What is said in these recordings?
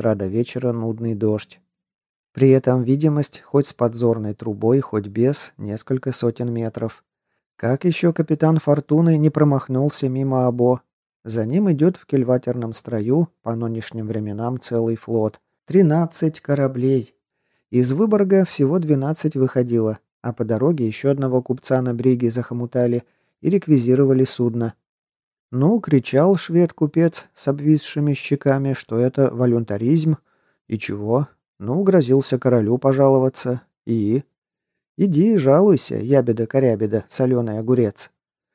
утра до вечера нудный дождь. При этом видимость хоть с подзорной трубой, хоть без, несколько сотен метров. Как еще капитан Фортуны не промахнулся мимо Або? За ним идет в кильватерном строю, по нынешним временам, целый флот. 13 кораблей. Из Выборга всего 12 выходило, а по дороге еще одного купца на бриге захомутали и реквизировали судно. Ну, кричал швед-купец с обвисшими щеками, что это волюнтаризм. И чего? Ну, грозился королю пожаловаться. И? Иди, жалуйся, ябеда-корябеда, соленый огурец.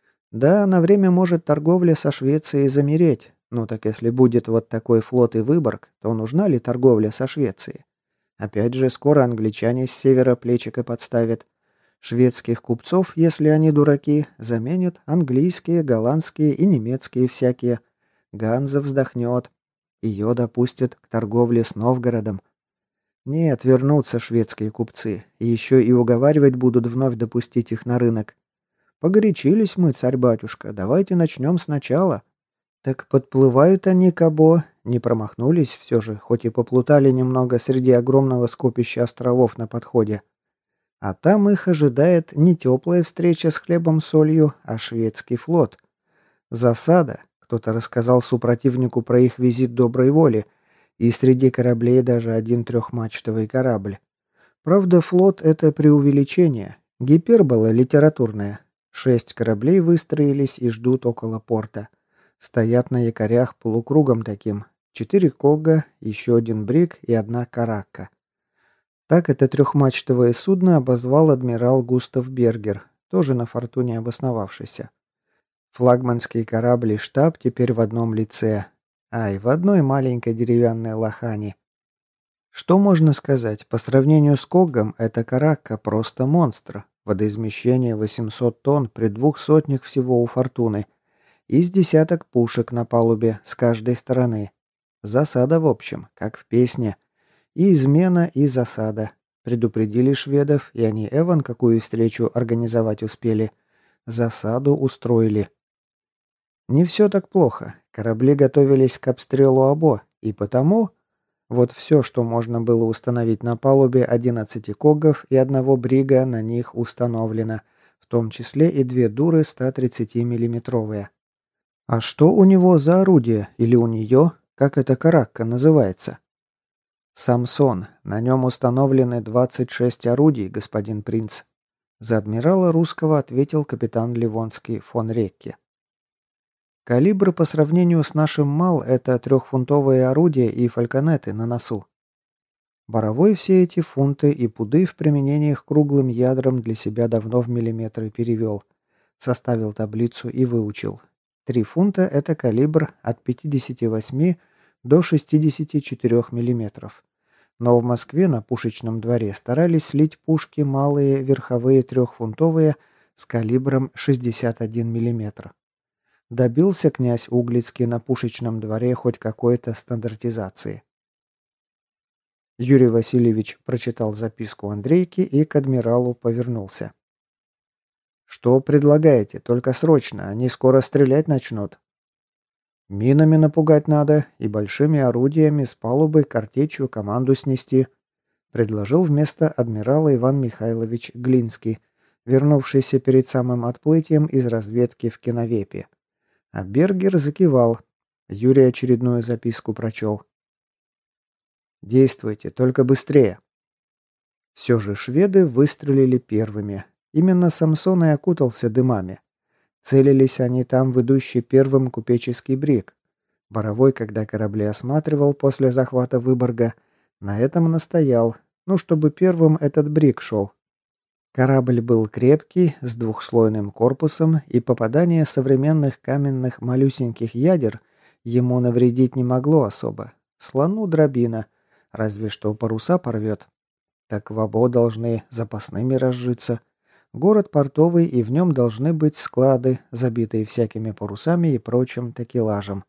Да, на время может торговля со Швецией замереть. Ну так если будет вот такой флот и Выборг, то нужна ли торговля со Швецией? Опять же, скоро англичане с севера плечико подставят. Шведских купцов, если они дураки, заменят английские, голландские и немецкие всякие. Ганза вздохнет. Ее допустят к торговле с Новгородом. Нет, вернутся шведские купцы. И еще и уговаривать будут вновь допустить их на рынок. Погорячились мы, царь-батюшка, давайте начнем сначала. Так подплывают они к Або, не промахнулись все же, хоть и поплутали немного среди огромного скопища островов на подходе. А там их ожидает не теплая встреча с хлебом-солью, а шведский флот. Засада. Кто-то рассказал супротивнику про их визит доброй воли, и среди кораблей даже один трехмачтовый корабль. Правда, флот — это преувеличение, гипербола литературная. 6 кораблей выстроились и ждут около порта. Стоят на якорях полукругом таким. 4 кога, еще один бриг и одна каракка. Так это трехмачтовое судно обозвал адмирал Густав Бергер, тоже на Фортуне обосновавшийся. Флагманский корабль и штаб теперь в одном лице. Ай, в одной маленькой деревянной лохане. Что можно сказать? По сравнению с Когом, эта каракка просто монстр. Водоизмещение 800 тонн при 200 всего у Фортуны. Из десяток пушек на палубе с каждой стороны. Засада, в общем, как в песне. И измена, и засада. Предупредили шведов, и они Эван какую встречу организовать успели. Засаду устроили. Не все так плохо. Корабли готовились к обстрелу Або, и потому... Вот все, что можно было установить на палубе 11 когов и одного брига на них установлено, в том числе и 2 дуры 130-миллиметровые. А что у него за орудие? Или у нее? Как эта каракка называется? Самсон. На нем установлены 26 орудий, господин принц. За адмирала русского ответил капитан Ливонский фон Рекке. Калибр по сравнению с нашим МАЛ — это трехфунтовые орудия и фальконеты на носу. Боровой все эти фунты и пуды в применении к круглым ядрам для себя давно в миллиметры перевел. Составил таблицу и выучил. 3 фунта — это калибр от 58 до 64 миллиметров. Но в Москве на пушечном дворе старались слить пушки малые верховые трехфунтовые с калибром 61 миллиметр. Добился князь Углицкий на пушечном дворе хоть какой-то стандартизации. Юрий Васильевич прочитал записку Андрейки и к адмиралу повернулся. «Что предлагаете? Только срочно, они скоро стрелять начнут». «Минами напугать надо и большими орудиями с палубы картечью команду снести», предложил вместо адмирала Иван Михайлович Глинский, вернувшийся перед самым отплытием из разведки в Киновепе. А Бергер закивал. Юрий очередную записку прочел. «Действуйте, только быстрее». Все же шведы выстрелили первыми. Именно Самсон и окутался дымами. Целились они там в идущий первым купеческий бриг. Боровой, когда корабли осматривал после захвата Выборга, на этом настоял, чтобы первым этот бриг шел. Корабль был крепкий, с двухслойным корпусом, и попадание современных каменных малюсеньких ядер ему навредить не могло особо. Слону дробина, разве что паруса порвет. Так в Або должны запасными разжиться. Город портовый, и в нем должны быть склады, забитые всякими парусами и прочим такелажем.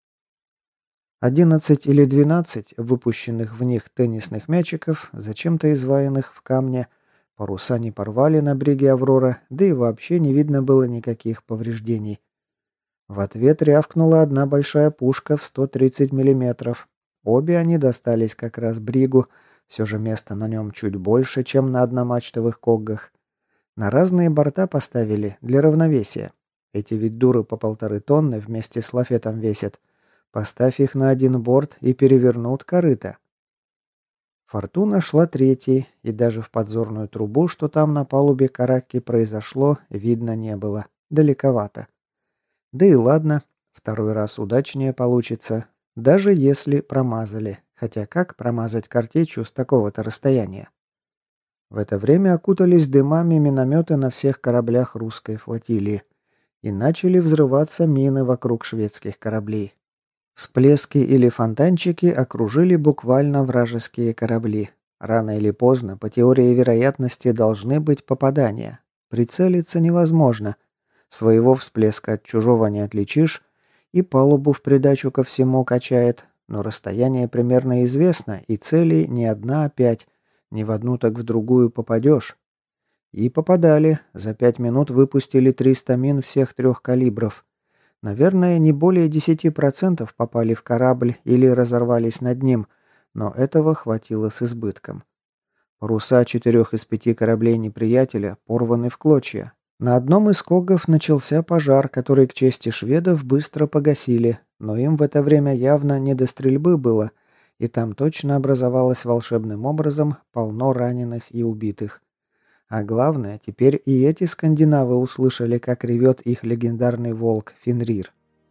11 или 12 выпущенных в них теннисных мячиков, зачем-то изваянных в камне, паруса не порвали на бриге «Аврора», да и вообще не видно было никаких повреждений. В ответ рявкнула одна большая пушка в 130 миллиметров. Обе они достались как раз Бригу, все же места на нем чуть больше, чем на одномачтовых коггах. На разные борта поставили для равновесия. Эти ведь дуры по 1,5 тонны вместе с лафетом весят. Поставь их на один борт и перевернут корыто. Фортуна шла третьей, и даже в подзорную трубу, что там на палубе каракки произошло, видно не было. Далековато. Да и ладно, второй раз удачнее получится, даже если промазали. Хотя как промазать картечью с такого-то расстояния? В это время окутались дымами минометы на всех кораблях русской флотилии. И начали взрываться мины вокруг шведских кораблей. Всплески или фонтанчики окружили буквально вражеские корабли. Рано или поздно, по теории вероятности, должны быть попадания. Прицелиться невозможно. Своего всплеска от чужого не отличишь, и палубу в придачу ко всему качает, но расстояние примерно известно, и целей не одна, а 5. Ни в одну, так в другую попадешь. И попадали. За 5 минут выпустили 300 мин всех 3 калибров. Наверное, не более 10% попали в корабль или разорвались над ним, но этого хватило с избытком. Паруса 4 из 5 кораблей неприятеля порваны в клочья. На одном из когов начался пожар, который, к чести шведов, быстро погасили, но им в это время явно не до стрельбы было, и там точно образовалось волшебным образом полно раненых и убитых. А главное, теперь и эти скандинавы услышали, как ревет их легендарный волк Фенрир.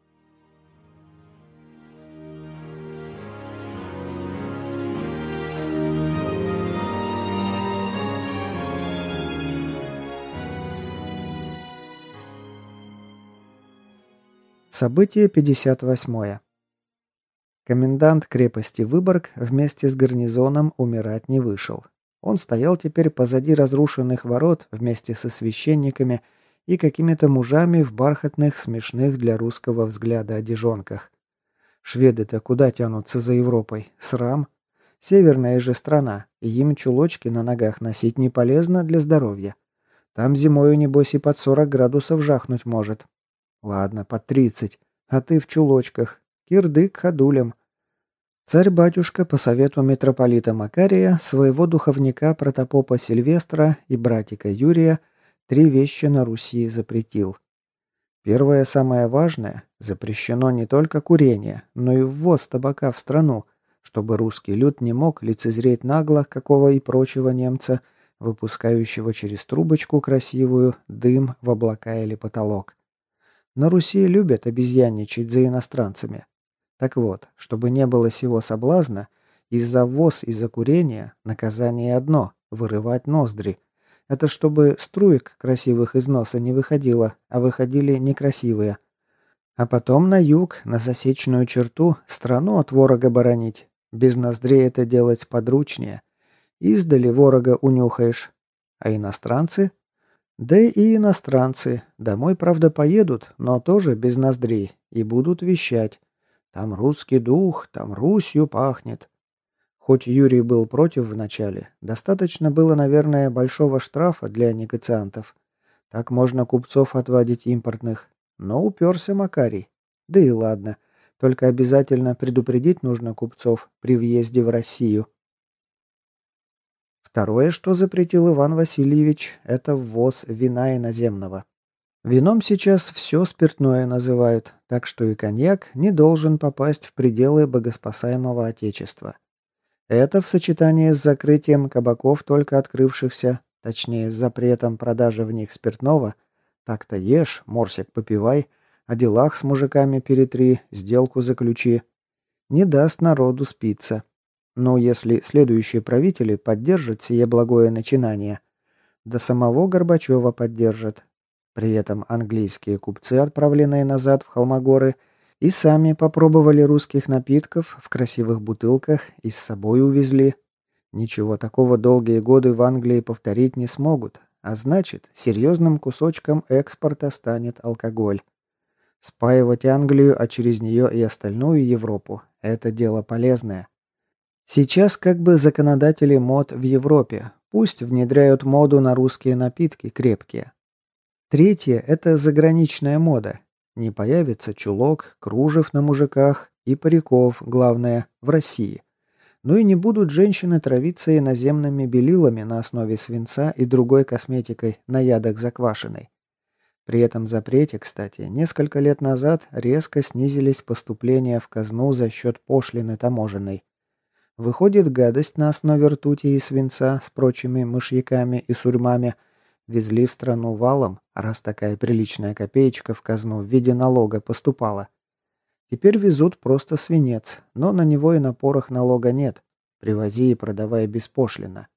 Событие 58. Комендант крепости Выборг вместе с гарнизоном умирать не вышел. Он стоял теперь позади разрушенных ворот вместе со священниками и какими-то мужами в бархатных, смешных для русского взгляда одежонках. Шведы-то куда тянутся за Европой? Срам? Северная же страна, и им чулочки на ногах носить не полезно для здоровья. Там зимою, небось, и под 40 градусов жахнуть может. Ладно, под 30, а ты в чулочках. Кирдык ходулем. Царь-батюшка по совету митрополита Макария, своего духовника протопопа Сильвестра и братика Юрия 3 вещи на Руси запретил. Первое, самое важное, запрещено не только курение, но и ввоз табака в страну, чтобы русский люд не мог лицезреть нагло какого и прочего немца, выпускающего через трубочку красивую дым в облака или потолок. На Руси любят обезьянничать за иностранцами. Так вот, чтобы не было сего соблазна, из-за ввоз и за курения наказание одно – вырывать ноздри. Это чтобы струек красивых из носа не выходило, а выходили некрасивые. А потом на юг, на засечную черту, страну от ворога боронить. Без ноздрей это делать сподручнее. Издали ворога унюхаешь. А иностранцы? Да и иностранцы. Домой, правда, поедут, но тоже без ноздрей. И будут вещать. Там русский дух, там Русью пахнет. Хоть Юрий был против вначале, достаточно было, наверное, большого штрафа для негациантов. Так можно купцов отводить импортных. Но уперся Макарий. Да и ладно. Только обязательно предупредить нужно купцов при въезде в Россию. Второе, что запретил Иван Васильевич, это ввоз вина иноземного. Вином сейчас все спиртное называют, так что и коньяк не должен попасть в пределы богоспасаемого Отечества. Это в сочетании с закрытием кабаков, только открывшихся, точнее, с запретом продажи в них спиртного, так-то ешь, морсик попивай, о делах с мужиками перетри, сделку заключи, не даст народу спиться. Но если следующие правители поддержат сие благое начинание, до самого Горбачева поддержат. При этом английские купцы, отправленные назад в Холмогоры, и сами попробовали русских напитков в красивых бутылках и с собой увезли. Ничего такого долгие годы в Англии повторить не смогут, а значит, серьезным кусочком экспорта станет алкоголь. Спаивать Англию, а через нее и остальную Европу – это дело полезное. Сейчас как бы законодатели мод в Европе, пусть внедряют моду на русские напитки крепкие. Третье – это заграничная мода. Не появится чулок, кружев на мужиках, И париков, главное, в России. Ну и не будут женщины травиться иноземными белилами на основе свинца и другой косметикой на ядах заквашенной. При этом запрете, кстати, несколько лет назад резко снизились поступления в казну за счет пошлины таможенной. Выходит, гадость на основе ртути и свинца с прочими мышьяками и сурьмами везли в страну валом, раз такая приличная копеечка в казну в виде налога поступала. Теперь везут просто свинец, но на него и на порох налога нет. Привози и продавай беспошлино.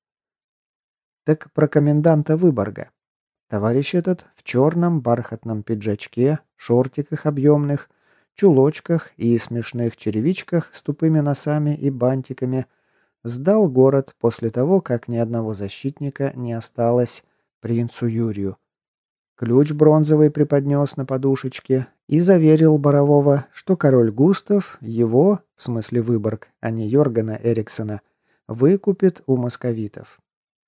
Так про коменданта Выборга. Товарищ этот в черном бархатном пиджачке, шортиках объемных, чулочках и смешных черевичках с тупыми носами и бантиками сдал город после того, как ни одного защитника не осталось принцу Юрию. Ключ бронзовый преподнес на подушечке и заверил Борового, что король Густав его, в смысле Выборг, а не Йоргана Эриксона, выкупит у московитов.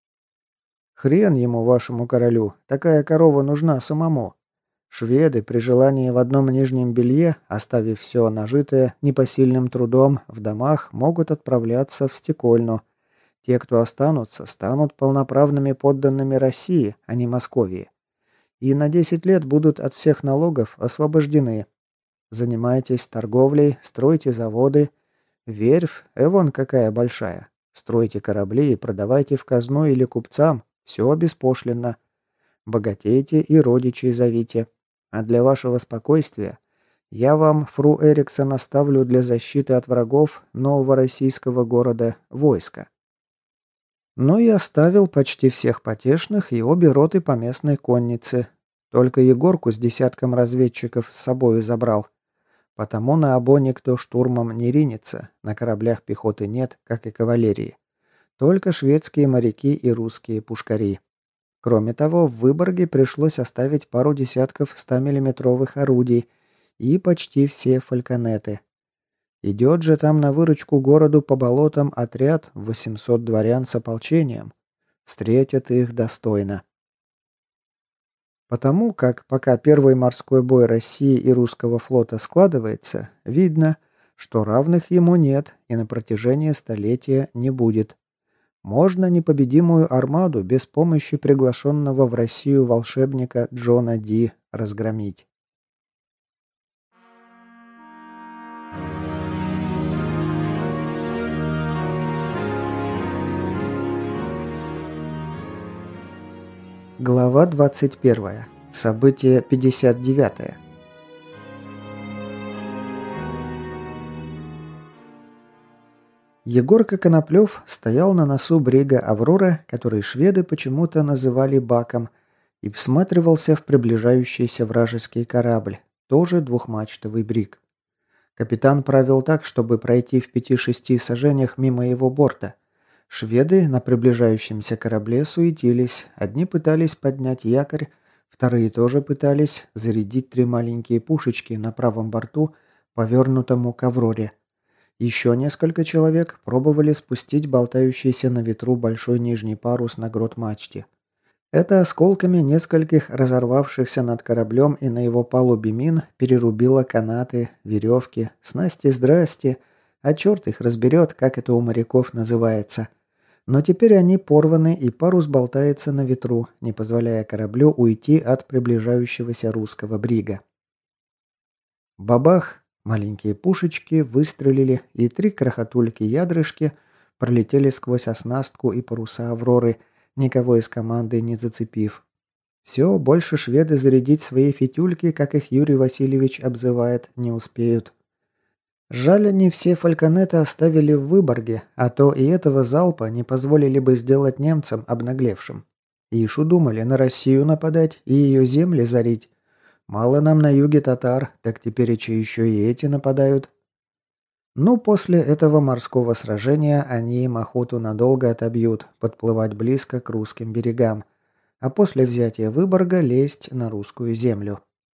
Хрен ему, вашему королю, такая корова нужна самому. Шведы при желании в одном нижнем белье, оставив все нажитое непосильным трудом в домах, могут отправляться в Стекольну. Те, кто останутся, станут полноправными подданными России, а не Московии. И на 10 лет будут от всех налогов освобождены. Занимайтесь торговлей, стройте заводы. Верфь, вон какая большая. Стройте корабли и продавайте в казну или купцам. Все беспошлинно. Богатейте и родичей зовите. А для вашего спокойствия я вам, фру Эриксон, оставлю для защиты от врагов нового российского города войска. Ну и оставил почти всех потешных и обе роты поместной конницы. Только Егорку с десятком разведчиков с собою забрал. Потому на Обо никто штурмом не ринется, на кораблях пехоты нет, как и кавалерии. Только шведские моряки и русские пушкари. Кроме того, в Выборге пришлось оставить пару десятков 100-миллиметровых орудий и почти все фальконеты. Идет же там на выручку городу по болотам отряд в 800 дворян с ополчением. Встретят их достойно. Потому как пока первый морской бой России и русского флота складывается, видно, что равных ему нет и на протяжении столетия не будет. Можно непобедимую армаду без помощи приглашенного в Россию волшебника Джона Ди разгромить. Глава 21. Событие 59. Егорка Коноплев стоял на носу брига «Аврора», который шведы почему-то называли «Баком», и всматривался в приближающийся вражеский корабль, тоже двухмачтовый бриг. Капитан правил так, чтобы пройти в 5-6 сажениях мимо его борта. Шведы на приближающемся корабле суетились. Одни пытались поднять якорь, вторые тоже пытались зарядить 3 маленькие пушечки на правом борту, повернутому к «Авроре». Еще несколько человек пробовали спустить болтающийся на ветру большой нижний парус на грот-мачте. Это осколками нескольких разорвавшихся над кораблем и на его палубе мин перерубило канаты, веревки, снасти-здрасти, а черт их разберет, как это у моряков называется. Но теперь они порваны, и парус болтается на ветру, не позволяя кораблю уйти от приближающегося русского брига. Бабах! Маленькие пушечки выстрелили, и 3 крохотульки-ядрышки пролетели сквозь оснастку и паруса «Авроры», никого из команды не зацепив. Все, больше шведы зарядить свои фитюльки, как их Юрий Васильевич обзывает, не успеют. Жаль, они все фальконеты оставили в Выборге, а то и этого залпа не позволили бы сделать немцам обнаглевшим. Ишу думали на Россию нападать и ее земли зарить. Мало нам на юге татар, так теперь еще и эти нападают. Ну, после этого морского сражения они им охоту надолго отобьют, подплывать близко к русским берегам, а после взятия Выборга лезть на русскую землю.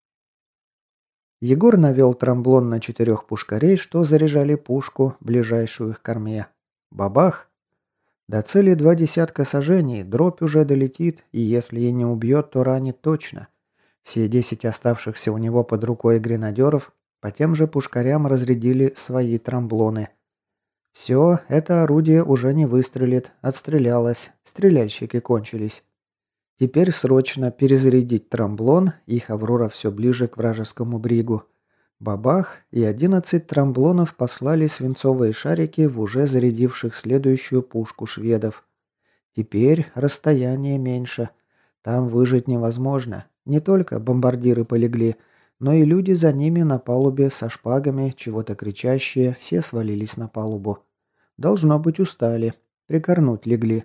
Егор навел тромблон на 4 пушкарей, что заряжали пушку, ближайшую к корме. Бабах! До цели 2 десятка сажений, дробь уже долетит, и если и не убьет, то ранит точно. Все 10 оставшихся у него под рукой гренадеров По тем же пушкарям разрядили свои тромблоны. Все, это орудие уже не выстрелит, отстрелялось, стреляльщики кончились. Теперь срочно перезарядить тромблон, их «Аврора» все ближе к вражескому бригу. Бабах, и 11 тромблонов послали свинцовые шарики в уже зарядивших следующую пушку шведов. Теперь расстояние меньше. Там выжить невозможно. Не только бомбардиры полегли, но и люди за ними на палубе со шпагами, чего-то кричащие, все свалились на палубу. Должно быть, устали. Прикорнуть легли.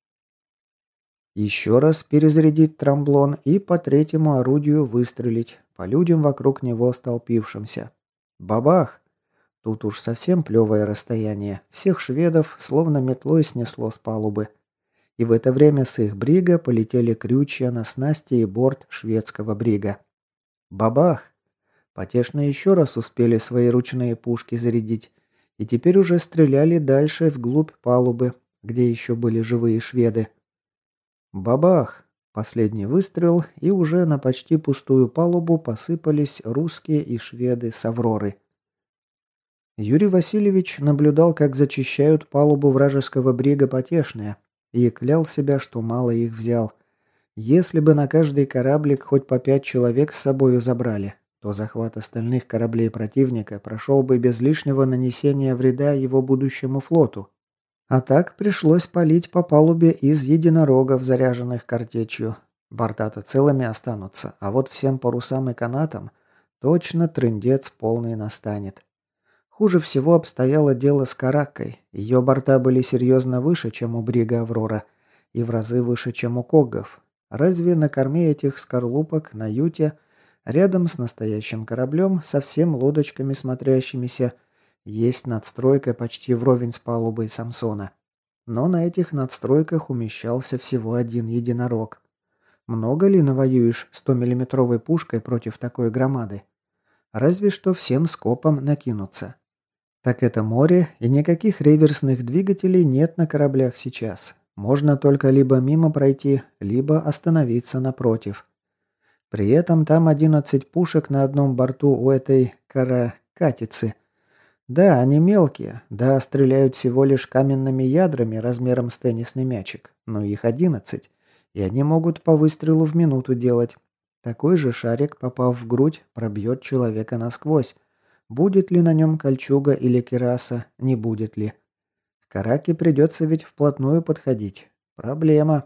Еще раз перезарядить тромблон и по третьему орудию выстрелить, по людям вокруг него столпившимся. Бабах! Тут уж совсем плевое расстояние. Всех шведов словно метлой снесло с палубы. И в это время с их брига полетели крючья на снасти и борт шведского брига. Бабах! Потешно еще раз успели свои ручные пушки зарядить, и теперь уже стреляли дальше вглубь палубы, где еще были живые шведы. Бабах! Последний выстрел, и уже на почти пустую палубу посыпались русские и шведы с «Авроры». Юрий Васильевич наблюдал, как зачищают палубу вражеского брига потешные, и клял себя, что мало их взял. Если бы на каждый кораблик хоть по 5 человек с собою забрали, то захват остальных кораблей противника прошел бы без лишнего нанесения вреда его будущему флоту. А так пришлось палить по палубе из единорогов, заряженных картечью. Борта-то целыми останутся, а вот всем парусам и канатам точно трындец полный настанет. Хуже всего обстояло дело с Караккой. Ее борта были серьезно выше, чем у брига «Аврора», и в разы выше, чем у коггов. Разве на корме этих скорлупок, на юте, рядом с настоящим кораблем, со всем лодочками смотрящимися, есть надстройка почти вровень с палубой Самсона. Но на этих надстройках умещался всего один единорог. Много ли навоюешь 100-миллиметровой пушкой против такой громады? Разве что всем скопом накинуться. Так это море, и никаких реверсных двигателей нет на кораблях сейчас. Можно только либо мимо пройти, либо остановиться напротив. При этом там 11 пушек на одном борту у этой каракатицы. Да, они мелкие, да, стреляют всего лишь каменными ядрами размером с теннисный мячик, но их 11, и они могут по выстрелу в минуту делать. Такой же шарик, попав в грудь, пробьет человека насквозь. Будет ли на нем кольчуга или кираса, не будет ли. К Караке придется ведь вплотную подходить. Проблема.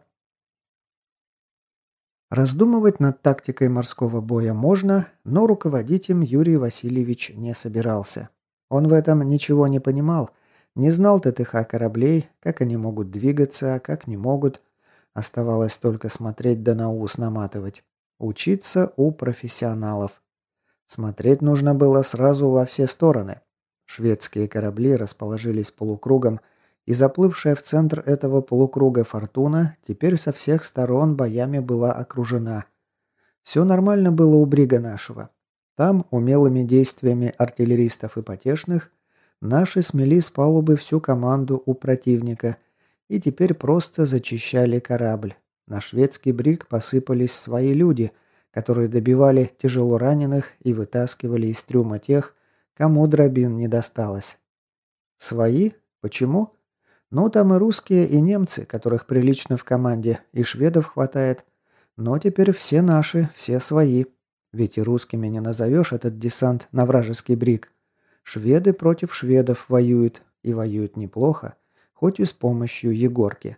Раздумывать над тактикой морского боя можно, но руководить им Юрий Васильевич не собирался. Он в этом ничего не понимал, не знал ТТХ кораблей, как они могут двигаться, а как не могут. Оставалось только смотреть да на ус наматывать. Учиться у профессионалов. Смотреть нужно было сразу во все стороны. Шведские корабли расположились полукругом, и заплывшая в центр этого полукруга «Фортуна» теперь со всех сторон боями была окружена. Все нормально было у брига нашего. Там, умелыми действиями артиллеристов и потешных, наши смели с палубы всю команду у противника и теперь просто зачищали корабль. На шведский бриг посыпались свои люди, которые добивали тяжело раненых и вытаскивали из трюма тех, кому дробин не досталось. Свои? Почему? Ну, там и русские, и немцы, которых прилично в команде, и шведов хватает. Но теперь все наши, все свои. Ведь и русскими не назовешь этот десант на вражеский бриг. Шведы против шведов воюют, и воюют неплохо, хоть и с помощью Егорки.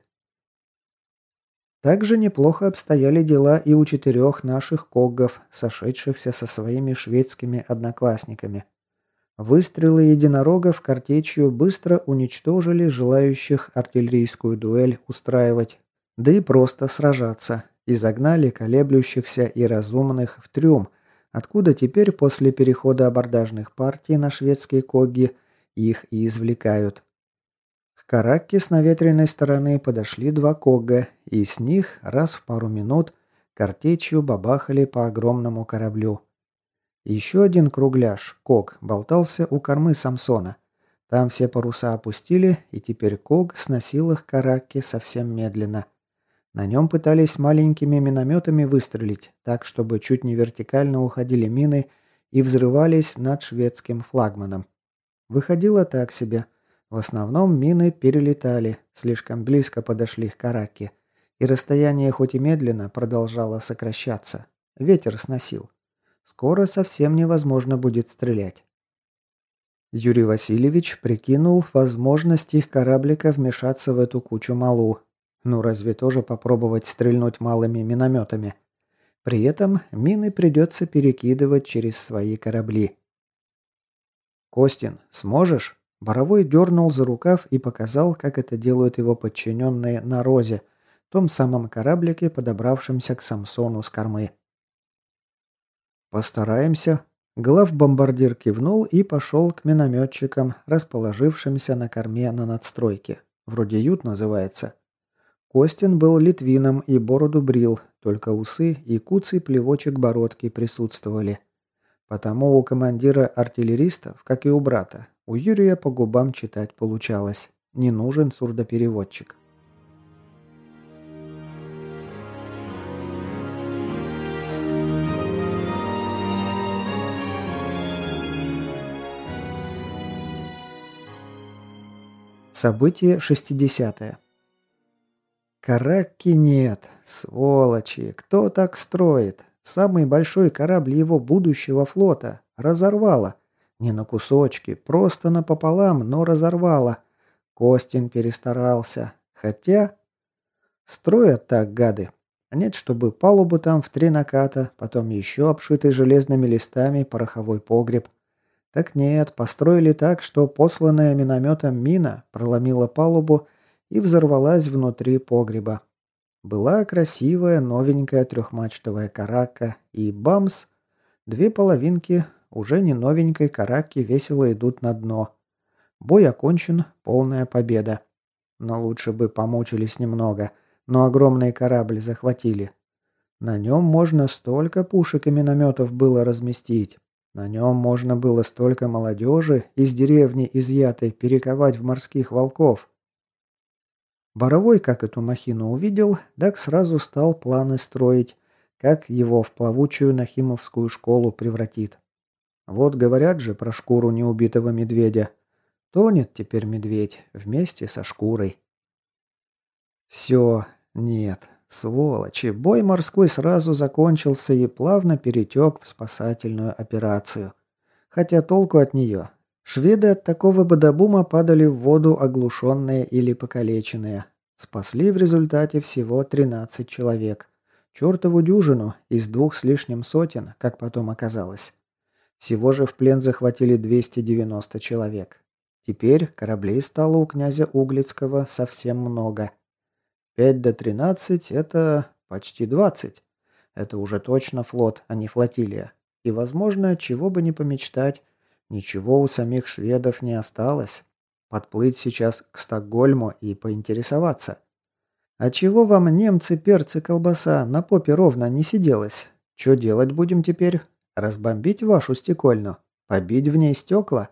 Также неплохо обстояли дела и у 4 наших коггов, сошедшихся со своими шведскими одноклассниками. Выстрелы единорогов картечью быстро уничтожили желающих артиллерийскую дуэль устраивать, да и просто сражаться, и загнали колеблющихся и разумных в трюм, откуда теперь после перехода абордажных партий на шведские когги их и извлекают. К Каракке с наветренной стороны подошли 2 когга, и с них раз в пару минут картечью бабахали по огромному кораблю. Еще один кругляш, ког, болтался у кормы Самсона. Там все паруса опустили, и теперь ког сносил их к Каракке совсем медленно. На нем пытались маленькими минометами выстрелить, так, чтобы чуть не вертикально уходили мины и взрывались над шведским флагманом. Выходило так себе. В основном мины перелетали, слишком близко подошли к Караке, и расстояние хоть и медленно продолжало сокращаться. Ветер сносил. Скоро совсем невозможно будет стрелять. Юрий Васильевич прикинул возможность их кораблика вмешаться в эту кучу малу. Ну разве тоже попробовать стрельнуть малыми минометами? При этом мины придется перекидывать через свои корабли. «Костин, сможешь?» Боровой дернул за рукав и показал, как это делают его подчиненные на Розе, том самом кораблике, подобравшемся к Самсону с кормы. «Постараемся». Главбомбардир кивнул и пошел к минометчикам, расположившимся на корме на надстройке. Вроде ют называется. Костин был литвином и бороду брил, только усы и куцый плевочек бородки присутствовали. Потому у командира артиллеристов, как и у брата, у Юрия по губам читать получалось. Не нужен сурдопереводчик. Событие 60-е. Каракки нет. Сволочи. Кто так строит? Самый большой корабль его будущего флота. Разорвало. Не на кусочки, просто напополам, но разорвало. Костин перестарался. Хотя... Строят так гады. Нет, чтобы палубу там в 3 наката, потом еще обшитый железными листами пороховой погреб. Так нет, построили так, что посланная минометом мина проломила палубу и взорвалась внутри погреба. Была красивая новенькая трехмачтовая карака и бамс, 2 половинки уже не новенькой караки весело идут на дно. Бой окончен, полная победа. Но лучше бы помучились немного, но огромный корабль захватили. На нем можно столько пушек и минометов было разместить. На нем можно было столько молодежи из деревни изъятой перековать в морских волков. Боровой, как эту махину увидел, так сразу стал планы строить, как его в плавучую Нахимовскую школу превратит. Вот говорят же про шкуру неубитого медведя. Тонет теперь медведь вместе со шкурой. Все, нет, сволочи, бой морской сразу закончился и плавно перетек в спасательную операцию. Хотя толку от нее. Шведы от такого бадабума падали в воду оглушенные или покалеченные. Спасли в результате всего 13 человек. Чертову дюжину из 2 с лишним сотен, как потом оказалось. Всего же в плен захватили 290 человек. Теперь кораблей стало у князя Углицкого совсем много. 5 до 13 – это почти 20. Это уже точно флот, а не флотилия. И, возможно, чего бы не помечтать, ничего у самих шведов не осталось. Подплыть сейчас к Стокгольму и поинтересоваться. А чего вам, немцы, перцы, колбаса, на попе ровно не сиделось? Что делать будем теперь? Разбомбить вашу стекольну? Побить в ней стекла?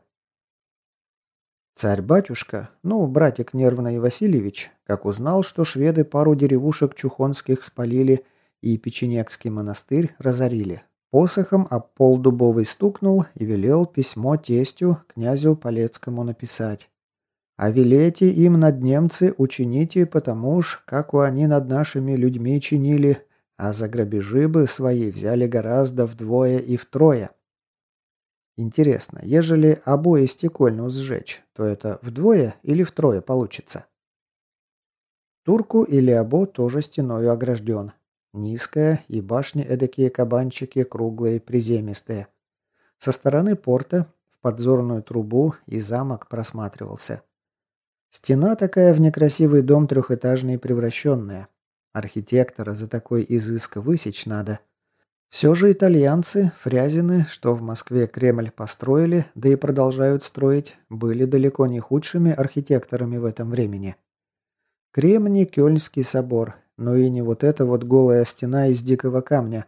Царь-батюшка, ну, братик нервный Васильевич, как узнал, что шведы пару деревушек чухонских спалили и Печенегский монастырь разорили, посохом об пол дубовый стукнул и велел письмо тестю, князю Полецкому, написать. А велете им над немцы учините, потому уж, как у они над нашими людьми чинили, а за грабежи бы свои взяли гораздо вдвое и втрое. Интересно, ежели обои стекольну сжечь, то это вдвое или втрое получится? Турку или обо тоже стеною огражден. Низкая и башни эдакие кабанчики круглые, приземистые. Со стороны порта в подзорную трубу и замок просматривался. Стена такая в некрасивый дом трехэтажный превращенная. Архитектора за такой изыск высечь надо. Все же итальянцы, фрязины, что в Москве Кремль построили, да и продолжают строить, были далеко не худшими архитекторами в этом времени. Кремний Кёльнский собор, но и не вот эта вот голая стена из дикого камня.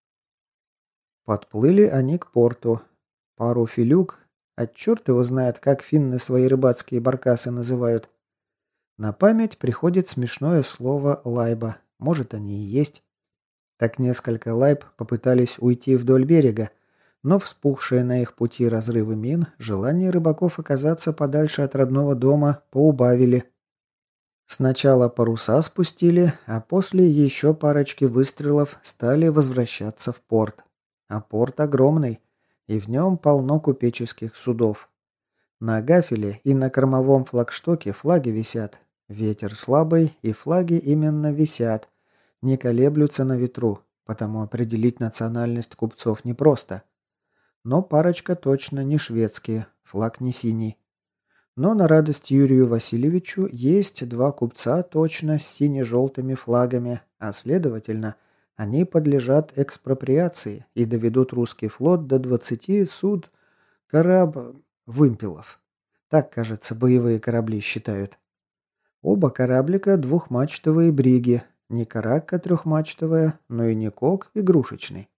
Подплыли они к порту. Пару филюк, а черт его знает, как финны свои рыбацкие баркасы называют. На память приходит смешное слово «лайба», может они и есть. Так несколько лайб попытались уйти вдоль берега, Но вспухшие на их пути разрывы мин желание рыбаков оказаться подальше от родного дома поубавили. Сначала паруса спустили, а после еще парочки выстрелов стали возвращаться в порт. А порт огромный, и в нем полно купеческих судов. На гафеле и на кормовом флагштоке флаги висят. Ветер слабый, и флаги именно висят. Не колеблются на ветру, потому определить национальность купцов непросто. Но парочка точно не шведские, флаг не синий. Но на радость Юрию Васильевичу есть два купца точно с сине-желтыми флагами, а следовательно, они подлежат экспроприации и доведут русский флот до 20 суд вымпелов. Так, кажется, боевые корабли считают. Оба кораблика двухмачтовые бриги, не каракка трехмачтовая, но и не кок игрушечный.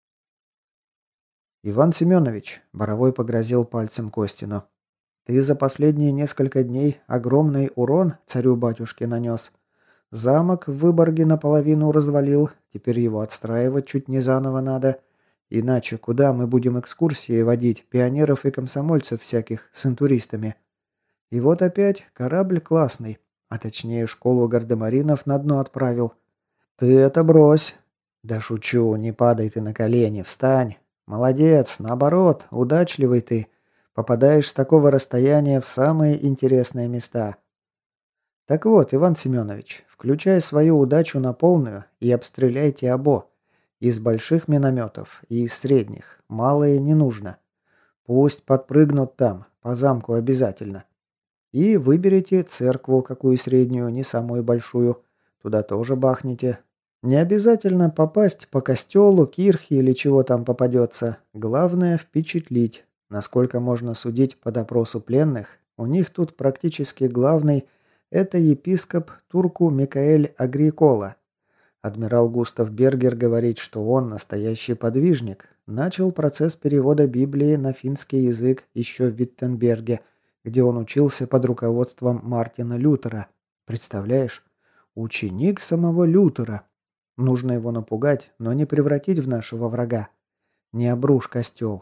«Иван Семенович», — Боровой погрозил пальцем Костину, — «ты за последние несколько дней огромный урон царю-батюшке нанес. Замок в Выборге наполовину развалил, теперь его отстраивать чуть не заново надо. Иначе куда мы будем экскурсии водить пионеров и комсомольцев всяких с интуристами? И вот опять корабль классный, а точнее школу гардемаринов на дно отправил. Ты это брось». «Да шучу, не падай ты на колени, встань. Молодец, наоборот, удачливый ты. Попадаешь с такого расстояния в самые интересные места». Так вот, Иван Семенович, включай свою удачу на полную и обстреляйте обо. Из больших минометов и из средних. Малые не нужно. Пусть подпрыгнут там, по замку обязательно. И выберите церкву, какую среднюю, не самую большую. Туда тоже бахните. Не обязательно попасть по костелу, кирхе или чего там попадется. Главное впечатлить. Насколько можно судить по допросу пленных, у них тут практически главный – это епископ турку Микаэль Агрикола. Адмирал Густав Бергер говорит, что он настоящий подвижник. Начал процесс перевода Библии на финский язык еще в Виттенберге, где он учился под руководством Мартина Лютера. Представляешь? Ученик самого Лютера. Нужно его напугать, но не превратить в нашего врага. Не обрушь костел.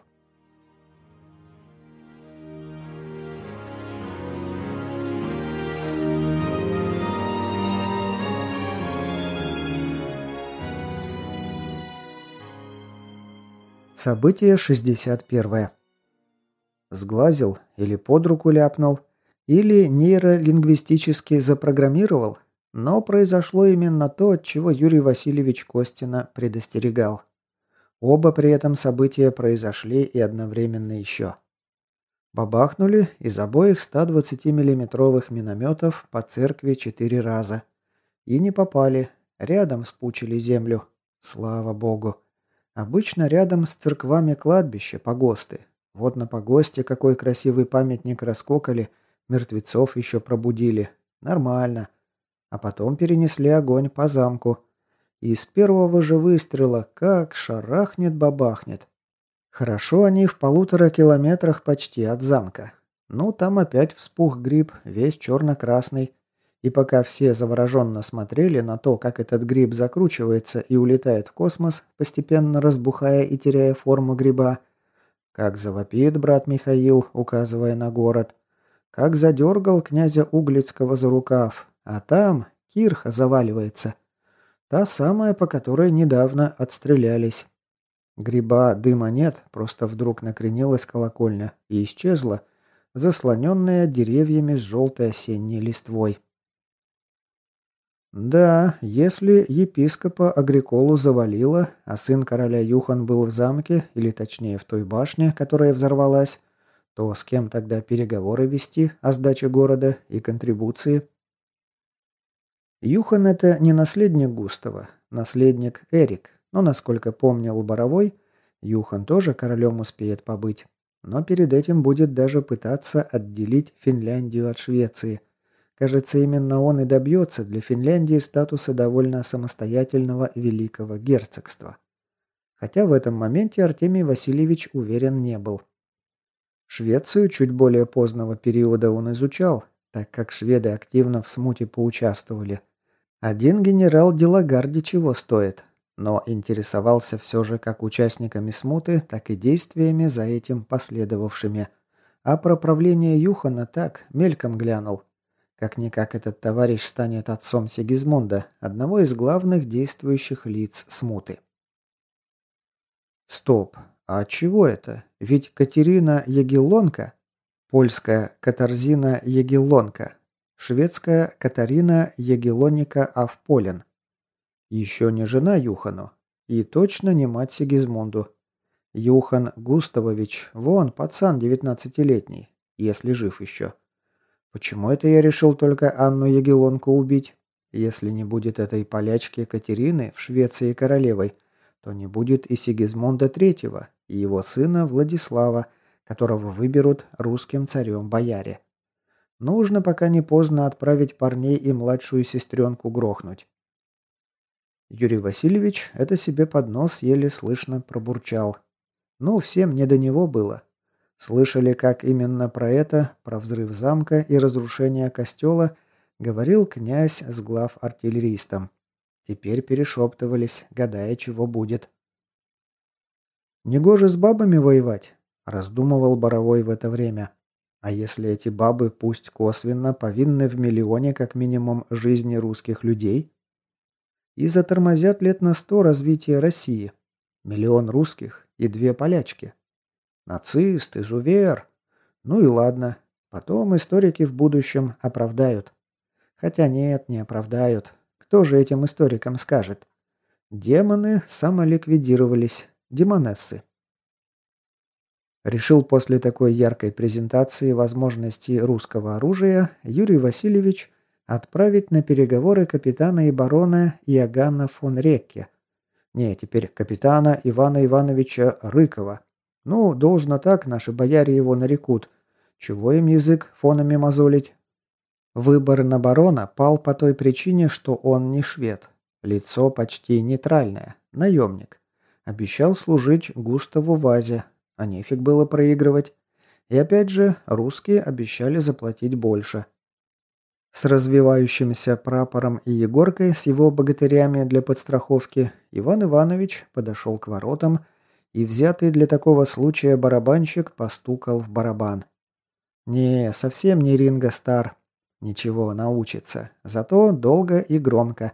Событие 61. Сглазил или под руку ляпнул, или нейролингвистически запрограммировал, но произошло именно то, от чего Юрий Васильевич Костина предостерегал. Оба при этом события произошли и одновременно еще. Бабахнули из обоих 120-миллиметровых минометов по церкви 4 раза. И не попали, рядом спучили землю. Слава богу. Обычно рядом с церквами кладбище, погосты. Вот на погосте какой красивый памятник раскокали, мертвецов еще пробудили. Нормально. А потом перенесли огонь по замку. И с первого же выстрела как шарахнет-бабахнет. Хорошо они в 1,5 километрах почти от замка. Ну, там опять вспух гриб, весь черно-красный. И пока все завороженно смотрели на то, как этот гриб закручивается и улетает в космос, постепенно разбухая и теряя форму гриба, как завопит брат Михаил, указывая на город, как задергал князя Углицкого за рукав, а там кирха заваливается. Та самая, по которой недавно отстрелялись. Гриба дыма нет, просто вдруг накренилась колокольня и исчезла, заслоненная деревьями с желтой осенней листвой. Да, если епископа Агриколу завалило, а сын короля Юхан был в замке, или точнее в той башне, которая взорвалась, то с кем тогда переговоры вести о сдаче города и контрибуции? Юхан это не наследник Густава, наследник Эрик, но, насколько помнил Боровой, Юхан тоже королем успеет побыть, но перед этим будет даже пытаться отделить Финляндию от Швеции. Кажется, именно он и добьется для Финляндии статуса довольно самостоятельного великого герцогства. Хотя в этом моменте Артемий Васильевич уверен не был. Швецию чуть более позднего периода он изучал, так как шведы активно в смуте поучаствовали. Один генерал Делагарди чего стоит. но интересовался все же как участниками смуты, так и действиями за этим последовавшими. А про правление Юхана так, мельком глянул. Как-никак этот товарищ станет отцом Сигизмунда, одного из главных действующих лиц смуты. Стоп, а чего это? Ведь Катерина Ягеллонка, польская Катарзина Ягеллонка, шведская Катарина Ягеллоника Авполен. Еще не жена Юхану. И точно не мать Сигизмунду. Юхан Густавович, вон, пацан 19-летний, если жив еще. Почему это я решил только Анну Ягеллонку убить? Если не будет этой полячки Катерины в Швеции королевой, то не будет и Сигизмунда III, и его сына Владислава, которого выберут русским царем бояре. Нужно, пока не поздно, отправить парней и младшую сестренку грохнуть. Юрий Васильевич это себе под нос еле слышно пробурчал. Ну, всем не до него было. Слышали, как именно про это, про взрыв замка и разрушение костела, говорил князь с глав-артиллеристом. Теперь перешептывались, гадая, чего будет. «Негоже с бабами воевать», – раздумывал Боровой в это время. «А если эти бабы, пусть косвенно, повинны в миллионе как минимум жизни русских людей?» И затормозят лет на 100 развитие России. 1 000 000 русских и 2 полячки. Нацист, изувер. Ну и ладно. Потом историки в будущем оправдают. Хотя нет, не оправдают. Кто же этим историкам скажет? Демоны самоликвидировались. Демонессы. Решил после такой яркой презентации возможностей русского оружия Юрий Васильевич отправить на переговоры капитана и барона Иоганна фон Рекке. Не, теперь капитана Ивана Ивановича Рыкова. Ну, должно так, наши бояре его нарекут. Чего им язык фонами мозолить? Выбор на барона пал по той причине, что он не швед. Лицо почти нейтральное, наемник. Обещал служить Густаву Вазе, а нефиг было проигрывать. И опять же, русские обещали заплатить больше. С развивающимся прапором и Егоркой с его богатырями для подстраховки Иван Иванович подошел к воротам, и взятый для такого случая барабанщик постукал в барабан. Не, совсем не Ринго Стар. Ничего, научится. Зато долго и громко.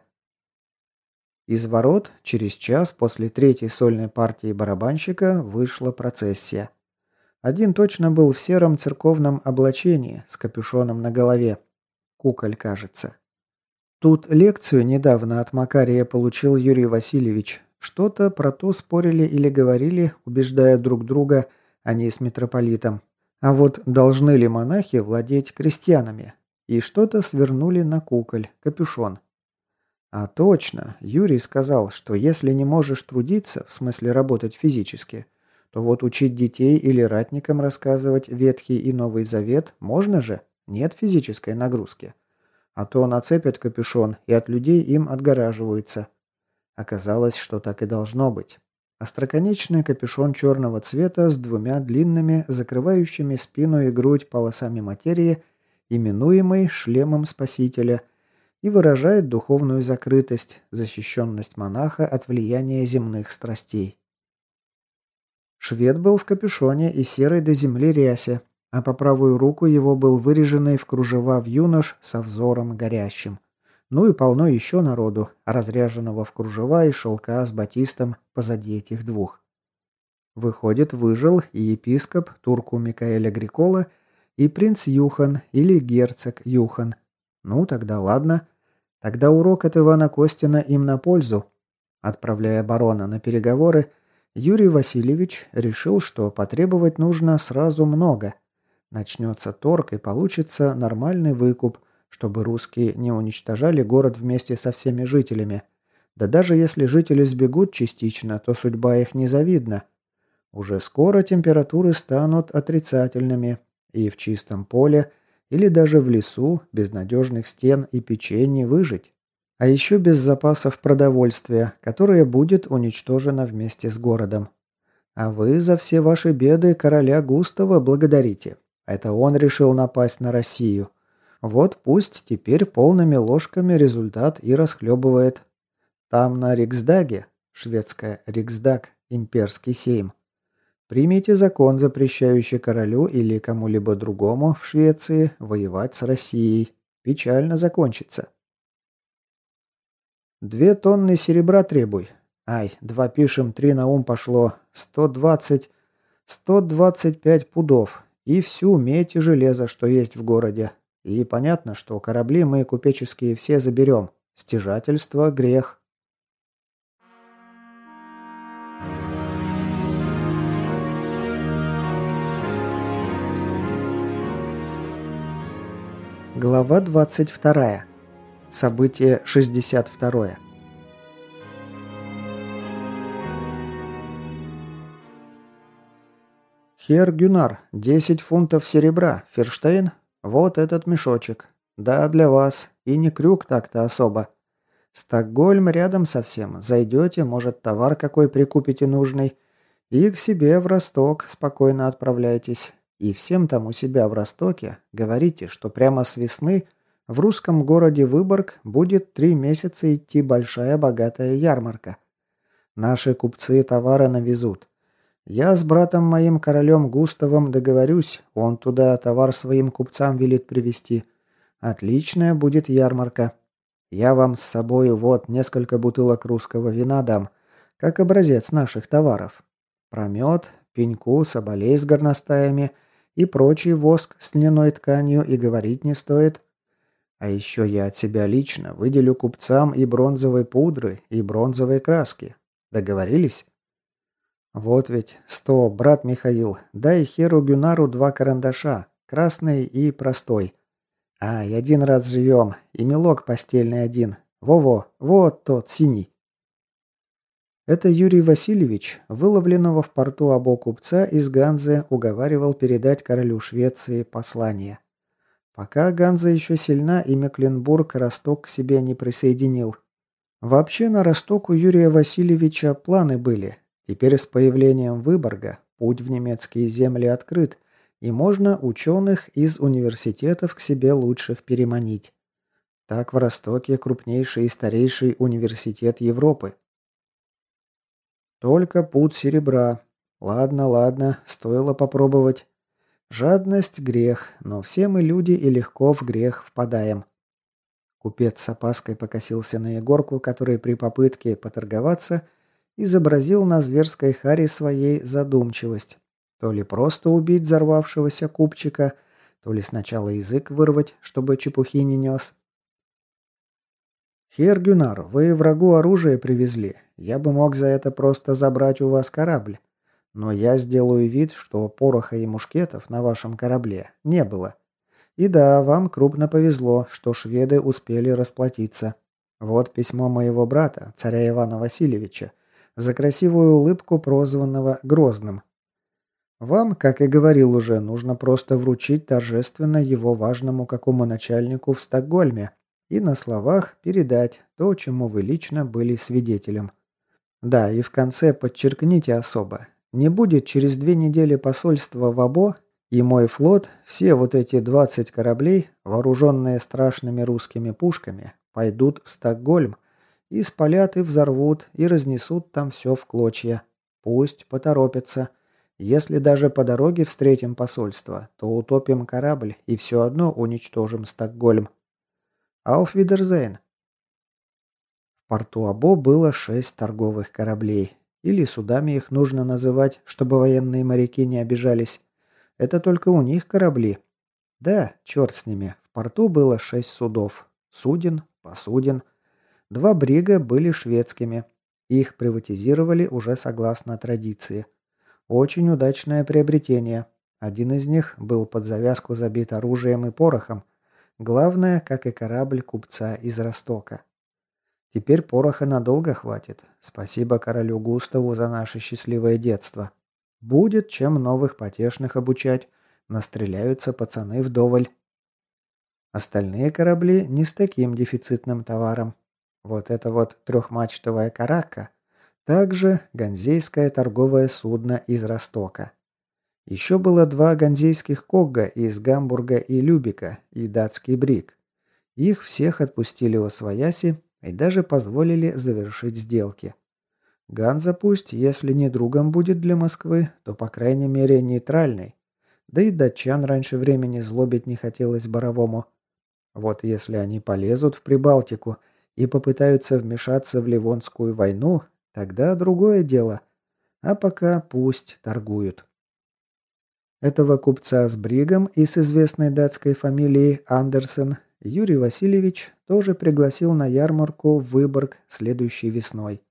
Из ворот через час после третьей сольной партии барабанщика вышла процессия. Один точно был в сером церковном облачении с капюшоном на голове. Куколь, кажется. Тут лекцию недавно от Макария получил Юрий Васильевич. Что-то про то спорили или говорили, убеждая друг друга, они с митрополитом. А вот должны ли монахи владеть крестьянами? И что-то свернули на куколь, капюшон. А точно, Юрий сказал, что если не можешь трудиться, в смысле работать физически, то вот учить детей или ратникам рассказывать Ветхий и Новый Завет можно же, нет физической нагрузки. А то нацепят капюшон и от людей им отгораживаются. Оказалось, что так и должно быть. Остроконечный капюшон черного цвета с 2 длинными, закрывающими спину и грудь полосами материи, именуемый шлемом Спасителя, и выражает духовную закрытость, защищенность монаха от влияния земных страстей. Швед был в капюшоне и серой до земли рясе, а по правую руку его был выреженный в кружева вьюнош со взором горящим. Ну и полно еще народу, разряженного в кружева и шелка с батистом позади этих двух. Выходит, выжил и епископ турку Микаэль Агрикола, и принц Юхан или герцог Юхан. Ну, тогда ладно. Тогда урок от Ивана Костина им на пользу. Отправляя барона на переговоры, Юрий Васильевич решил, что потребовать нужно сразу много. Начнется торг и получится нормальный выкуп, чтобы русские не уничтожали город вместе со всеми жителями. Да даже если жители сбегут частично, то судьба их незавидна. Уже скоро температуры станут отрицательными, и в чистом поле или даже в лесу без надежных стен и печей не выжить. А еще без запасов продовольствия, которое будет уничтожено вместе с городом. А вы за все ваши беды короля Густава благодарите. Это он решил напасть на Россию. Вот пусть теперь полными ложками результат и расхлебывает. Там на Риксдаге шведская Риксдаг, имперский сейм. Примите закон, запрещающий королю или кому-либо другому в Швеции воевать с Россией. Печально закончится. 2 тонны серебра требуй. Ай, 2 пишем, 3 на ум пошло. 125 пудов. И всю медь и железо, что есть в городе. И понятно, что корабли мы купеческие все заберем. Стяжательство – грех. Глава 22. Событие 62. Хер Гюнар, 10 фунтов серебра. Ферштейн? Вот этот мешочек. Да, для вас. И не крюк так-то особо. Стокгольм рядом совсем. Зайдете, может, товар какой прикупите нужный. И к себе в Росток спокойно отправляйтесь. И всем там у себя в Ростоке говорите, что прямо с весны в русском городе Выборг будет 3 месяца идти большая богатая ярмарка. Наши купцы товары навезут. Я с братом моим королем Густавом договорюсь, он туда товар своим купцам велит привезти. Отличная будет ярмарка. Я вам с собой вот несколько бутылок русского вина дам, как образец наших товаров. Промет, пеньку, соболей с горностаями и прочий воск с льняной тканью и говорить не стоит. А еще я от себя лично выделю купцам и бронзовой пудры, и бронзовой краски. Договорились? Вот ведь, 100, брат Михаил, дай Херу Гюнару 2 карандаша, красный и простой. Ай, один раз живем, и мелок постельный один. Во-во, вот тот, синий. Это Юрий Васильевич, выловленного в порту Або купца из Ганзы, уговаривал передать королю Швеции послание. Пока Ганза еще сильна и Мекленбург Росток к себе не присоединил. Вообще на Росток у Юрия Васильевича планы были. Теперь с появлением Выборга путь в немецкие земли открыт, и можно ученых из университетов к себе лучших переманить. Так в Ростоке крупнейший и старейший университет Европы. Только пуд серебра. Ладно, ладно, стоило попробовать. Жадность – грех, но все мы люди и легко в грех впадаем. Купец с опаской покосился на Егорку, который при попытке поторговаться изобразил на зверской харе своей задумчивость. То ли просто убить взорвавшегося купчика, то ли сначала язык вырвать, чтобы чепухи не нес. «Хер Гюнар, вы врагу оружие привезли. Я бы мог за это просто забрать у вас корабль. Но я сделаю вид, что пороха и мушкетов на вашем корабле не было. И да, вам крупно повезло, что шведы успели расплатиться. Вот письмо моего брата, царя Ивана Васильевича, за красивую улыбку, прозванного Грозным. Вам, как и говорил уже, нужно просто вручить торжественно его важному какому начальнику в Стокгольме и на словах передать то, чему вы лично были свидетелем. Да, и в конце подчеркните особо. Не будет через 2 недели посольства в Або, и мой флот, все вот эти 20 кораблей, вооруженные страшными русскими пушками, пойдут в Стокгольм и спалят, и взорвут, и разнесут там все в клочья. Пусть поторопятся. Если даже по дороге встретим посольство, то утопим корабль и все одно уничтожим Стокгольм. Auf Wiedersehen. В порту Або было 6 торговых кораблей. Или судами их нужно называть, чтобы военные моряки не обижались. Это только у них корабли. Да, черт с ними. В порту было 6 судов. Суден, посуден. 2 брига были шведскими. Их приватизировали уже согласно традиции. Очень удачное приобретение. Один из них был под завязку забит оружием и порохом. Главное, как и корабль купца из Ростока. Теперь пороха надолго хватит. Спасибо королю Густаву за наше счастливое детство. Будет чем новых потешных обучать. Настреляются пацаны вдоволь. Остальные корабли не с таким дефицитным товаром. Вот это вот трехмачтовая карака. Также ганзейское торговое судно из Ростока. Еще было 2 ганзейских когга из Гамбурга и Любека и датский бриг. Их всех отпустили восвояси и даже позволили завершить сделки. Ганза пусть, если не другом будет для Москвы, то, по крайней мере, нейтральной. Да и датчан раньше времени злобить не хотелось Боровому. Вот если они полезут в Прибалтику и попытаются вмешаться в Ливонскую войну, тогда другое дело. А пока пусть торгуют. Этого купца с бригом и с известной датской фамилией Андерсен Юрий Васильевич тоже пригласил на ярмарку в Выборг следующей весной.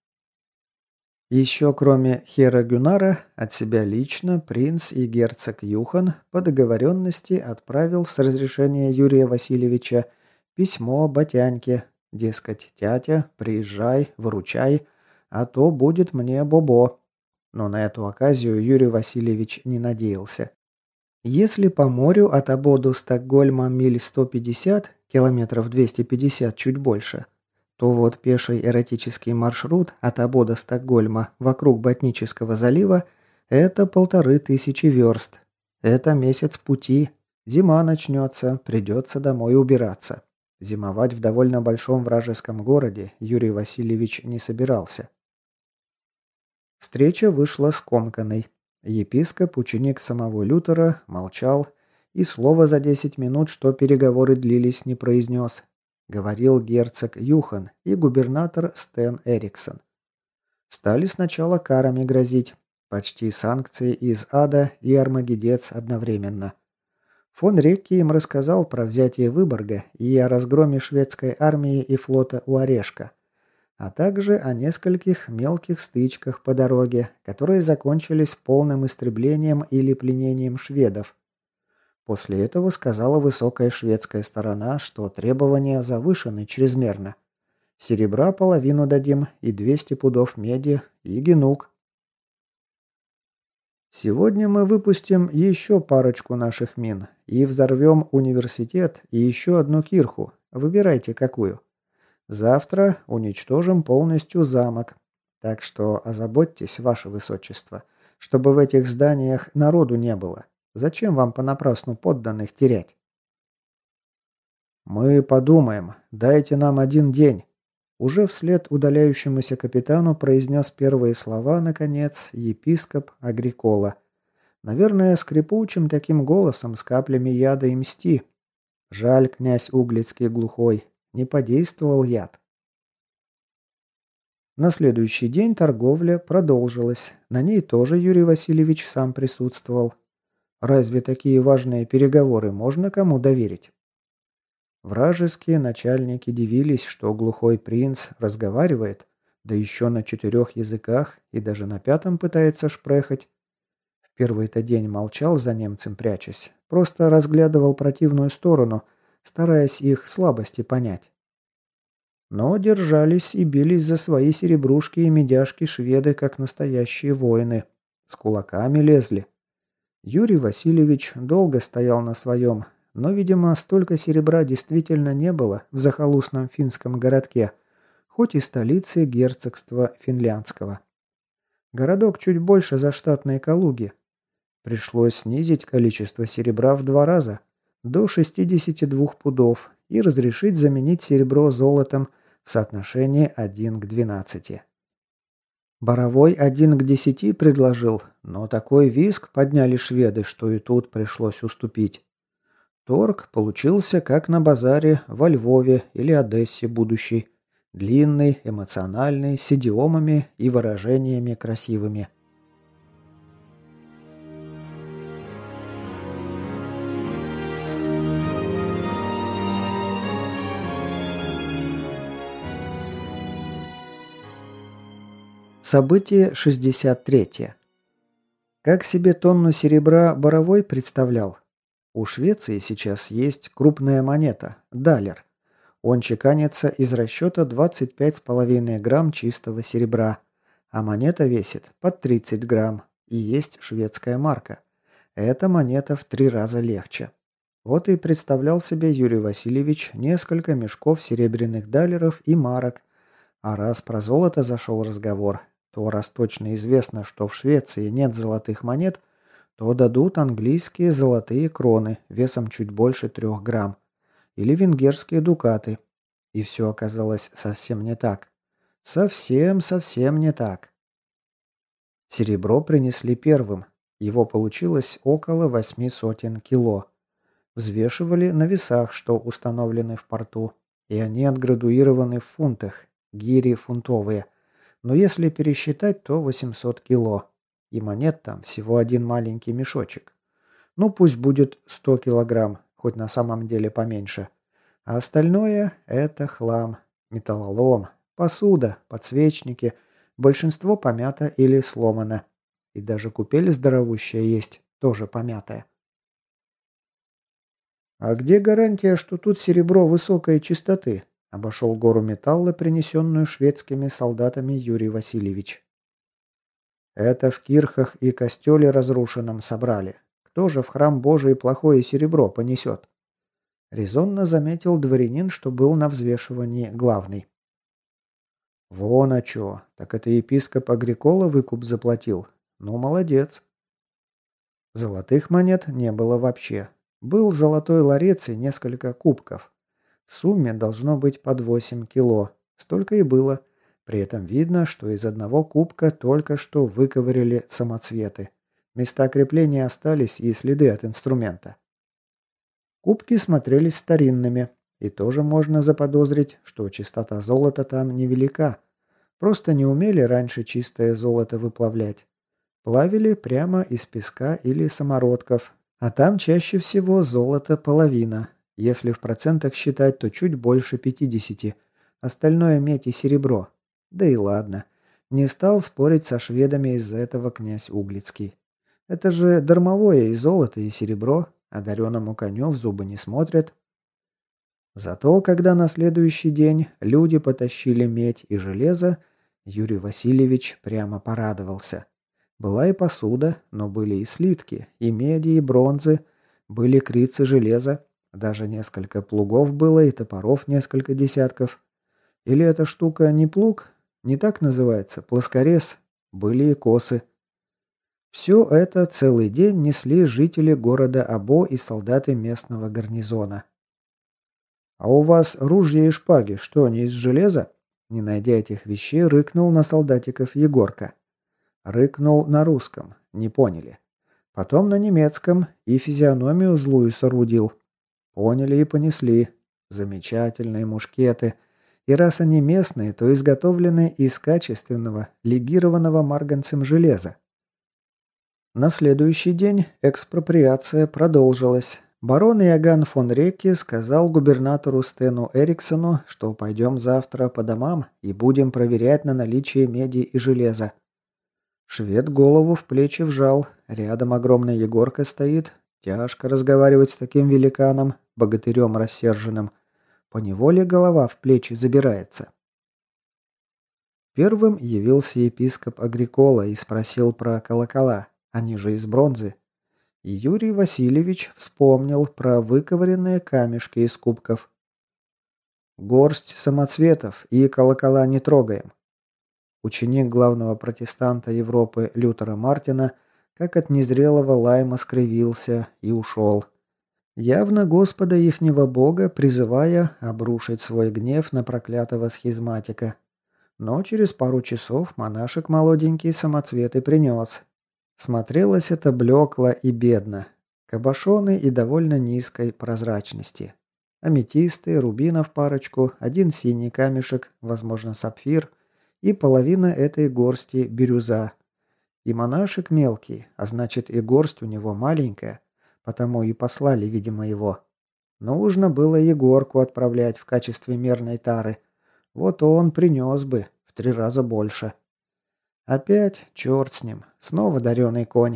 Еще кроме Хера Гюнара, от себя лично принц и герцог Юхан по договоренности отправил с разрешения Юрия Васильевича письмо Батяньке, дескать, тятя, приезжай, выручай, а то будет мне бобо. Но на эту оказию Юрий Васильевич не надеялся. Если по морю от ободу Стокгольма миль 150, километров 250 чуть больше, то вот пеший эротический маршрут от обода Стокгольма вокруг Ботнического залива – это 1500 верст. Это месяц пути. Зима начнется, придется домой убираться. Зимовать в довольно большом вражеском городе Юрий Васильевич не собирался. Встреча вышла скомканной. Епископ, ученик самого Лютера, молчал и слова за 10 минут, что переговоры длились, не произнес. Говорил герцог Юхан и губернатор Стэн Эриксон. Стали сначала карами грозить. Почти санкции из ада и Армагеддец одновременно. Фон Рекки им рассказал про взятие Выборга и о разгроме шведской армии и флота у Орешка, а также о нескольких мелких стычках по дороге, которые закончились полным истреблением или пленением шведов. После этого сказала высокая шведская сторона, что требования завышены чрезмерно. Серебра половину дадим и 200 пудов меди и генук. Сегодня мы выпустим еще парочку наших мин и взорвем университет и еще одну кирху. Выбирайте какую. Завтра уничтожим полностью замок. Так что озаботьтесь, ваше высочество, чтобы в этих зданиях народу не было. Зачем вам понапрасну подданных терять? Мы подумаем. Дайте нам 1 день. Уже вслед удаляющемуся капитану произнес первые слова, наконец, епископ Агрикола. Наверное, скрипучим таким голосом с каплями яда и мсти. Жаль, князь Углицкий глухой. Не подействовал яд. На следующий день торговля продолжилась. На ней тоже Юрий Васильевич сам присутствовал. Разве такие важные переговоры можно кому доверить? Вражеские начальники дивились, что глухой принц разговаривает, да еще на 4 языках и даже на 5 пытается шпрехать. В первый-то день молчал за немцем прячась, просто разглядывал противную сторону, стараясь их слабости понять. Но держались и бились за свои серебрушки и медяшки шведы, как настоящие воины. С кулаками лезли. Юрий Васильевич долго стоял на своем, но, видимо, столько серебра действительно не было в захолустном финском городке, хоть и столице герцогства финляндского. Городок чуть больше заштатной Калуги. Пришлось снизить количество серебра в 2 раза, до 62 пудов, и разрешить заменить серебро золотом в соотношении 1 к 12. Боровой 1 к 10 предложил, но такой визг подняли шведы, что и тут пришлось уступить. Торг получился как на базаре во Львове или Одессе будущий. Длинный, эмоциональный, с идиомами и выражениями красивыми. Событие 63. Как себе тонну серебра Боровой представлял? У Швеции сейчас есть крупная монета – далер. Он чеканится из расчета 25,5 грамм чистого серебра, а монета весит под 30 грамм и есть шведская марка. Эта монета в 3 раза легче. Вот и представлял себе Юрий Васильевич несколько мешков серебряных далеров и марок. А раз про золото зашел разговор, то раз точно известно, что в Швеции нет золотых монет, то дадут английские золотые кроны весом чуть больше 3 грамм или венгерские дукаты. И все оказалось совсем не так. Совсем не так. Серебро принесли первым. Его получилось около 800 кило. Взвешивали на весах, что установлены в порту, и они отградуированы в фунтах, гири фунтовые. Но если пересчитать, то 800 кило. И монет там всего один маленький мешочек. Ну, пусть будет 100 килограмм, хоть на самом деле поменьше. А остальное – это хлам, металлолом, посуда, подсвечники. Большинство помято или сломано. И даже купель здоровущая есть, тоже помятая. «А где гарантия, что тут серебро высокой чистоты?» – обошел гору металла, принесенную шведскими солдатами Юрий Васильевич. «Это в кирхах и костеле разрушенном собрали. Кто же в храм Божий плохое серебро понесет?» Резонно заметил дворянин, что был на взвешивании главный. «Вон а чё, так это епископ Агрикола выкуп заплатил. Ну, молодец». Золотых монет не было вообще. Был золотой ларец и несколько кубков. В сумме должно быть под 8 кило. Столько и было. При этом видно, что из одного кубка только что выковырили самоцветы. Места крепления остались и следы от инструмента. Кубки смотрелись старинными, и тоже можно заподозрить, что чистота золота там невелика. Просто не умели раньше чистое золото выплавлять. Плавили прямо из песка или самородков, а там чаще всего золото половина. Если в процентах считать, то чуть больше 50. Остальное медь и серебро. Да и ладно. Не стал спорить со шведами из-за этого князь Углицкий. Это же дармовое и золото, и серебро. Одаренному коню в зубы не смотрят. Зато, когда на следующий день люди потащили медь и железо, Юрий Васильевич прямо порадовался. Была и посуда, но были и слитки, и меди, и бронзы, были крицы железа, даже несколько плугов было и топоров несколько десятков. Или эта штука не плуг, не так называется, плоскорез, были и косы. Все это целый день несли жители города Або и солдаты местного гарнизона. «А у вас ружья и шпаги, что, не из железа?» Не найдя этих вещей, рыкнул на солдатиков Егорка. Рыкнул на русском, не поняли. Потом на немецком и физиономию злую соорудил. Поняли и понесли. Замечательные мушкеты. И раз они местные, то изготовлены из качественного, легированного марганцем железа. На следующий день экспроприация продолжилась. Барон Иоганн фон Рекке сказал губернатору Стену Эриксону, что пойдем завтра по домам и будем проверять на наличие меди и железа. Швед голову в плечи вжал, рядом огромная Егорка стоит. Тяжко разговаривать с таким великаном, богатырем рассерженным. Поневоле голова в плечи забирается. Первым явился епископ Агрикола и спросил про колокола. Они же из бронзы. И Юрий Васильевич вспомнил про выковыренные камешки из кубков. Горсть самоцветов и колокола не трогаем. Ученик главного протестанта Европы Лютера Мартина, как от незрелого лайма, скривился и ушел. Явно Господа ихнего Бога призывая обрушить свой гнев на проклятого схизматика. Но через пару часов монашек молоденький самоцветы принес. Смотрелось это блекло и бедно. Кабошоны и довольно низкой прозрачности. Аметисты, рубинов парочку, один синий камешек, возможно, сапфир, и половина этой горсти бирюза. И монашек мелкий, а значит и горсть у него маленькая, потому и послали, видимо, его. Нужно было Егорку отправлять в качестве мерной тары. Вот он принес бы в 3 раза больше. Опять черт с ним, снова дареный конь.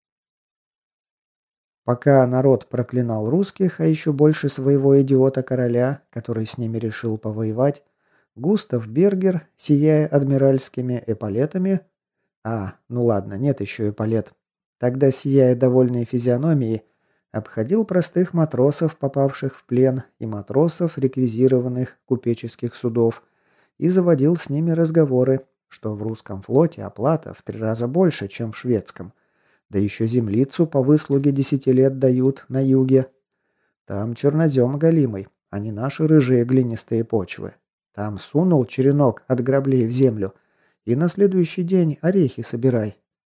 Пока народ проклинал русских, а еще больше своего идиота-короля, который с ними решил повоевать, Густав Бергер, сияя адмиральскими эполетами... ну ладно, нет еще эполет. Тогда, сияя довольной физиономией, обходил простых матросов, попавших в плен, и матросов, реквизированных купеческих судов, и заводил с ними разговоры, что в русском флоте оплата в 3 раза больше, чем в шведском. Да еще землицу по выслуге 10 лет дают на юге. Там чернозем голимый, а не наши рыжие глинистые почвы. Там сунул черенок от граблей в землю, и на следующий день орехи собирай.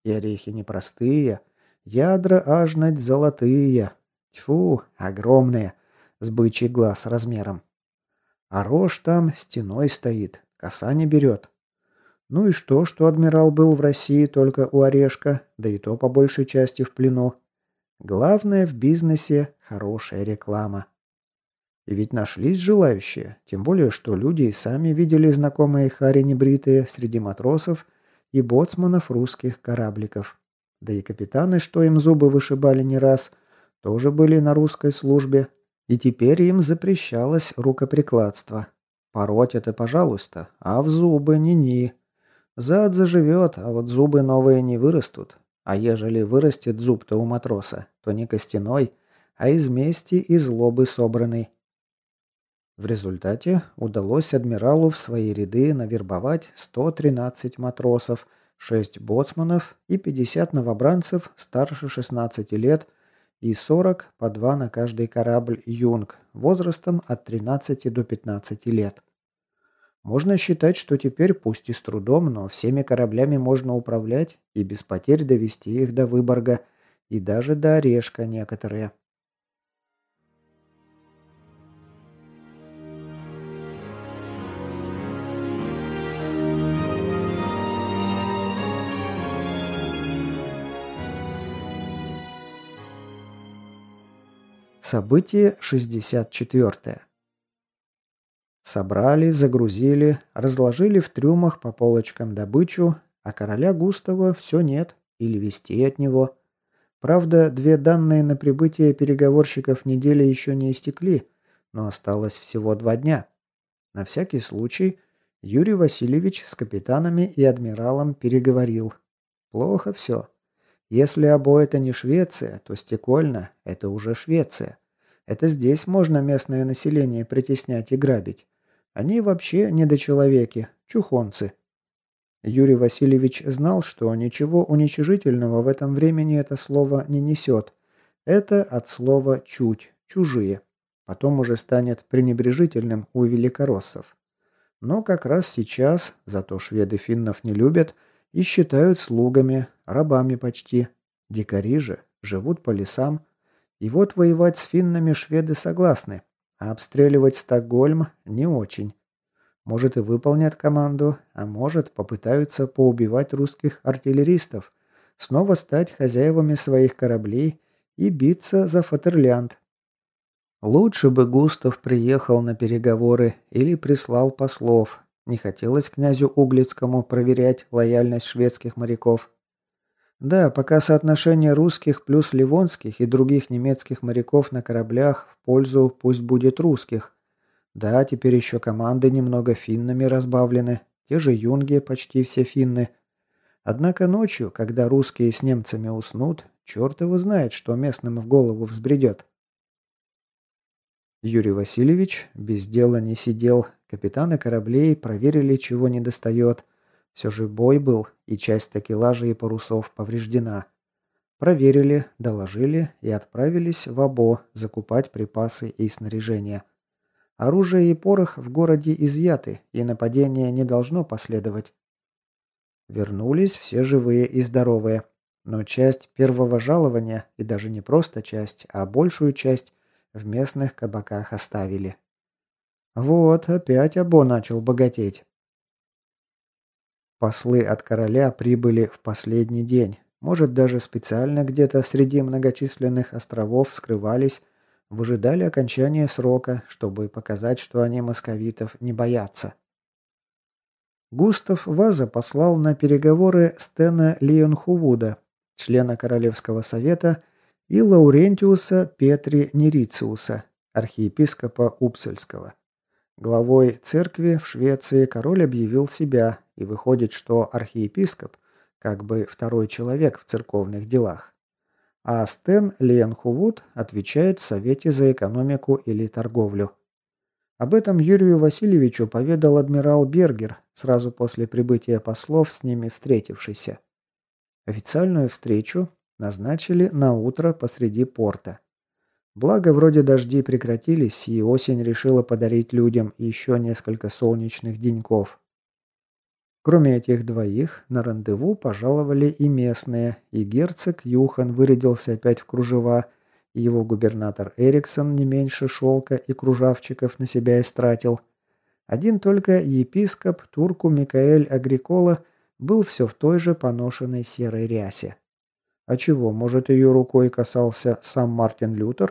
И орехи непростые, ядра аж нать золотые. Тьфу, огромные, с бычий глаз размером. А рожь там стеной стоит, коса не берет. Ну и что адмирал был в России только у Орешка, да и то по большей части в плену. Главное в бизнесе – хорошая реклама. И ведь нашлись желающие, тем более, что люди и сами видели знакомые хари небритые среди матросов и боцманов русских корабликов. Да и капитаны, что им зубы вышибали не раз, тоже были на русской службе, и теперь им запрещалось рукоприкладство. Пороть это пожалуйста, а в зубы ни-ни. Зад заживет, а вот зубы новые не вырастут. А ежели вырастет зуб-то у матроса, то не костяной, а из мести и злобы собранный. В результате удалось адмиралу в свои ряды навербовать 113 матросов, 6 боцманов и 50 новобранцев старше 16 лет и 40 по 2 на каждый корабль «Юнг» возрастом от 13 до 15 лет. Можно считать, что теперь, пусть и с трудом, но всеми кораблями можно управлять и без потерь довести их до Выборга и даже до Орешка некоторые. Событие 64. Собрали, загрузили, разложили в трюмах по полочкам добычу, а короля Густава все нет, или вести от него. Правда, 2 данные на прибытие переговорщиков недели еще не истекли, но осталось всего 2 дня. На всякий случай Юрий Васильевич с капитанами и адмиралом переговорил. Плохо все. Если Або это не Швеция, то Стекольна – это уже Швеция. Это здесь можно местное население притеснять и грабить. Они вообще недочеловеки, чухонцы. Юрий Васильевич знал, что ничего уничижительного в этом времени это слово не несет. Это от слова «чуть», «чужие». Потом уже станет пренебрежительным у великороссов. Но как раз сейчас, зато шведы финнов не любят и считают слугами, рабами почти. Дикари же живут по лесам. И вот воевать с финнами шведы согласны, а обстреливать Стокгольм не очень. Может и выполнят команду, а может попытаются поубивать русских артиллеристов, снова стать хозяевами своих кораблей и биться за Фатерлянд. Лучше бы Густав приехал на переговоры или прислал послов. Не хотелось князю Углицкому проверять лояльность шведских моряков. Да, пока соотношение русских плюс ливонских и других немецких моряков на кораблях в пользу пусть будет русских. Да, теперь еще команды немного финнами разбавлены, те же юнги почти все финны. Однако ночью, когда русские с немцами уснут, черт его знает, что местным в голову взбредет. Юрий Васильевич без дела не сидел, капитаны кораблей проверили, чего недостает. Все же бой был, и часть такелажа и парусов повреждена. Проверили, доложили и отправились в Або закупать припасы и снаряжение. Оружие и порох в городе изъяты, и нападение не должно последовать. Вернулись все живые и здоровые. Но часть первого жалования, и даже не просто часть, а большую часть, в местных кабаках оставили. Вот, опять Або начал богатеть. Послы от короля прибыли в последний день. Может, даже специально где-то среди многочисленных островов скрывались, выжидали окончания срока, чтобы показать, что они московитов не боятся. Густав Ваза послал на переговоры Стена Лиенхувуда, члена Королевского совета, и Лаурентиуса Петри Нерициуса, архиепископа Упсальского. Главой церкви в Швеции король объявил себя, и выходит, что архиепископ как бы второй человек в церковных делах. А Стен Лиенхувуд отвечает в Совете за экономику или торговлю. Об этом Юрию Васильевичу поведал адмирал Бергер, сразу после прибытия послов, с ними встретившийся. Официальную встречу назначили на утро посреди порта. Благо, вроде дожди прекратились, и осень решила подарить людям еще несколько солнечных деньков. Кроме этих двоих, на рандеву пожаловали и местные, и герцог Юхан вырядился опять в кружева, и его губернатор Эриксон не меньше шелка и кружавчиков на себя истратил. Один только епископ турку Микаэль Агрикола был все в той же поношенной серой рясе. А чего, может, ее рукой касался сам Мартин Лютер?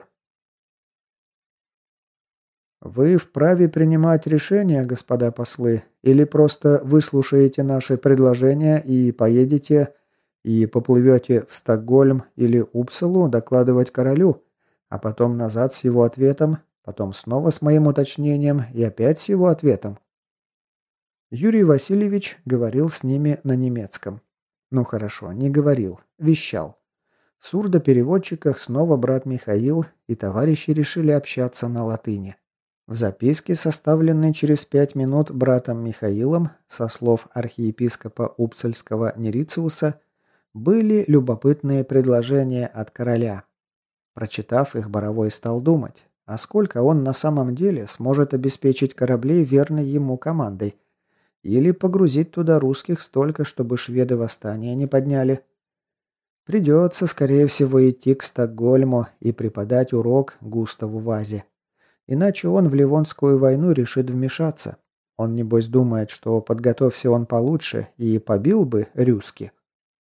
Вы вправе принимать решения, господа послы, или просто выслушаете наши предложения и поедете и поплывете в Стокгольм или Упсалу докладывать королю, а потом назад с его ответом, потом снова с моим уточнением и опять с его ответом. Юрий Васильевич говорил с ними на немецком. Ну хорошо, не говорил, вещал. В сурдопереводчиках снова брат Михаил и товарищи решили общаться на латыни. В записке, составленной через 5 минут братом Михаилом, со слов архиепископа Упсальского Нерициуса, были любопытные предложения от короля. Прочитав их, Боровой стал думать, а сколько он на самом деле сможет обеспечить кораблей верной ему командой, или погрузить туда русских столько, чтобы шведы восстания не подняли. Придется, скорее всего, идти к Стокгольму и преподать урок Густаву Вазе. Иначе он в Ливонскую войну решит вмешаться. Он, небось, думает, что подготовься он получше и побил бы Рюски.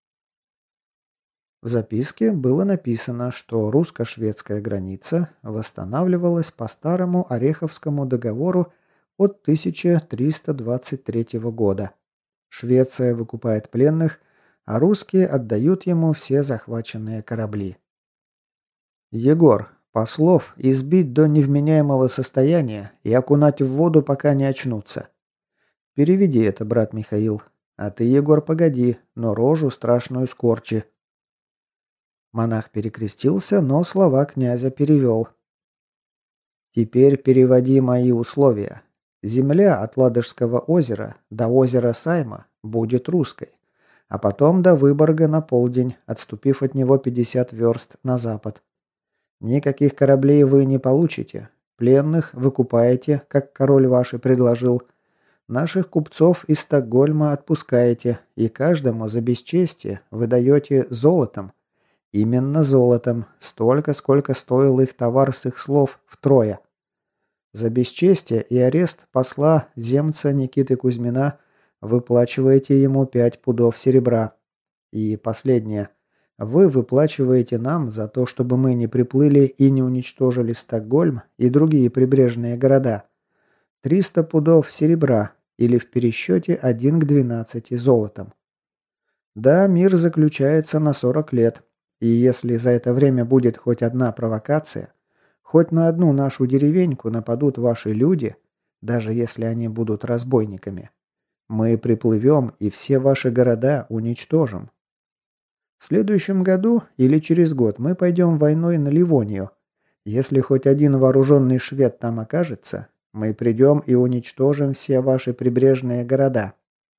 В записке было написано, что русско-шведская граница восстанавливалась по старому Ореховскому договору от 1323 года. Швеция выкупает пленных, а русские отдают ему все захваченные корабли. Егор, послов избить до невменяемого состояния и окунать в воду, пока не очнутся. Переведи это, брат Михаил. А ты, Егор, погоди, но рожу страшную скорчи. Монах перекрестился, но слова князя перевел. Теперь переводи мои условия. Земля от Ладожского озера до озера Сайма будет русской, а потом до Выборга на полдень, отступив от него 50 верст на запад. Никаких кораблей вы не получите. Пленных выкупаете, как король ваш и предложил. Наших купцов из Стокгольма отпускаете, и каждому за бесчестие выдаете золотом. Именно золотом, столько, сколько стоил их товар с их слов втрое. За бесчестие и арест посла земца Никиты Кузьмина выплачиваете ему 5 пудов серебра. И последнее. Вы выплачиваете нам за то, чтобы мы не приплыли и не уничтожили Стокгольм и другие прибрежные города. 300 пудов серебра или в пересчете 1 к 12 золотом. Да, мир заключается на 40 лет. И если за это время будет хоть одна провокация, хоть на одну нашу деревеньку нападут ваши люди, даже если они будут разбойниками, мы приплывем и все ваши города уничтожим. В следующем году или через год мы пойдем войной на Ливонию. Если хоть один вооруженный швед там окажется, мы придем и уничтожим все ваши прибрежные города.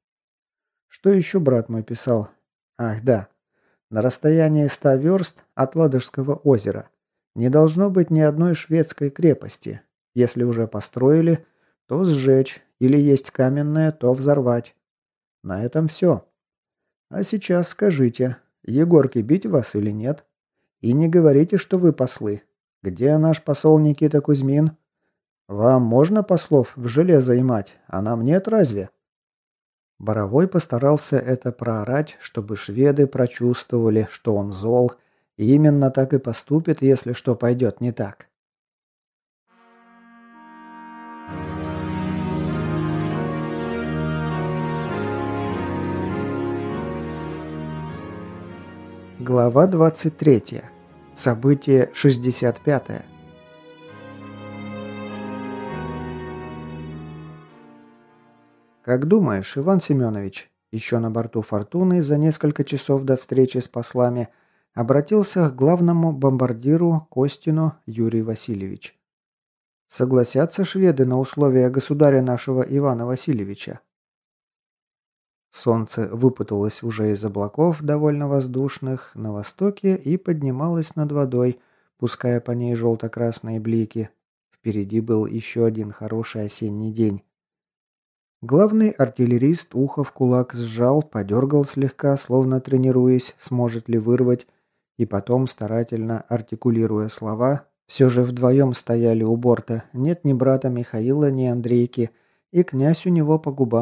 Что еще брат мой писал? Ах, да. На расстоянии 100 верст от Ладожского озера не должно быть ни одной шведской крепости. Если уже построили, то сжечь, или есть каменное, то взорвать. На этом все. А сейчас скажите, Егорке бить вас или нет? И не говорите, что вы послы. Где наш посол Никита Кузьмин? Вам можно послов в железо имать, а нам нет разве? Боровой постарался это проорать, чтобы шведы прочувствовали, что он зол, и именно так и поступит, если что пойдет не так. Глава 23. Событие 65. «Как думаешь, Иван Семенович?» Еще на борту «Фортуны» за несколько часов до встречи с послами обратился к главному бомбардиру Костину Юрий Васильевич. «Согласятся шведы на условия государя нашего Ивана Васильевича?» Солнце выпуталось уже из облаков, довольно воздушных, на востоке и поднималось над водой, пуская по ней желто-красные блики. Впереди был еще один хороший осенний день. Главный артиллерист ухо в кулак сжал, подергал слегка, словно тренируясь, сможет ли вырвать, и потом, старательно артикулируя слова, все же вдвоем стояли у борта, нет ни брата Михаила, ни Андрейки, и князь у него по губам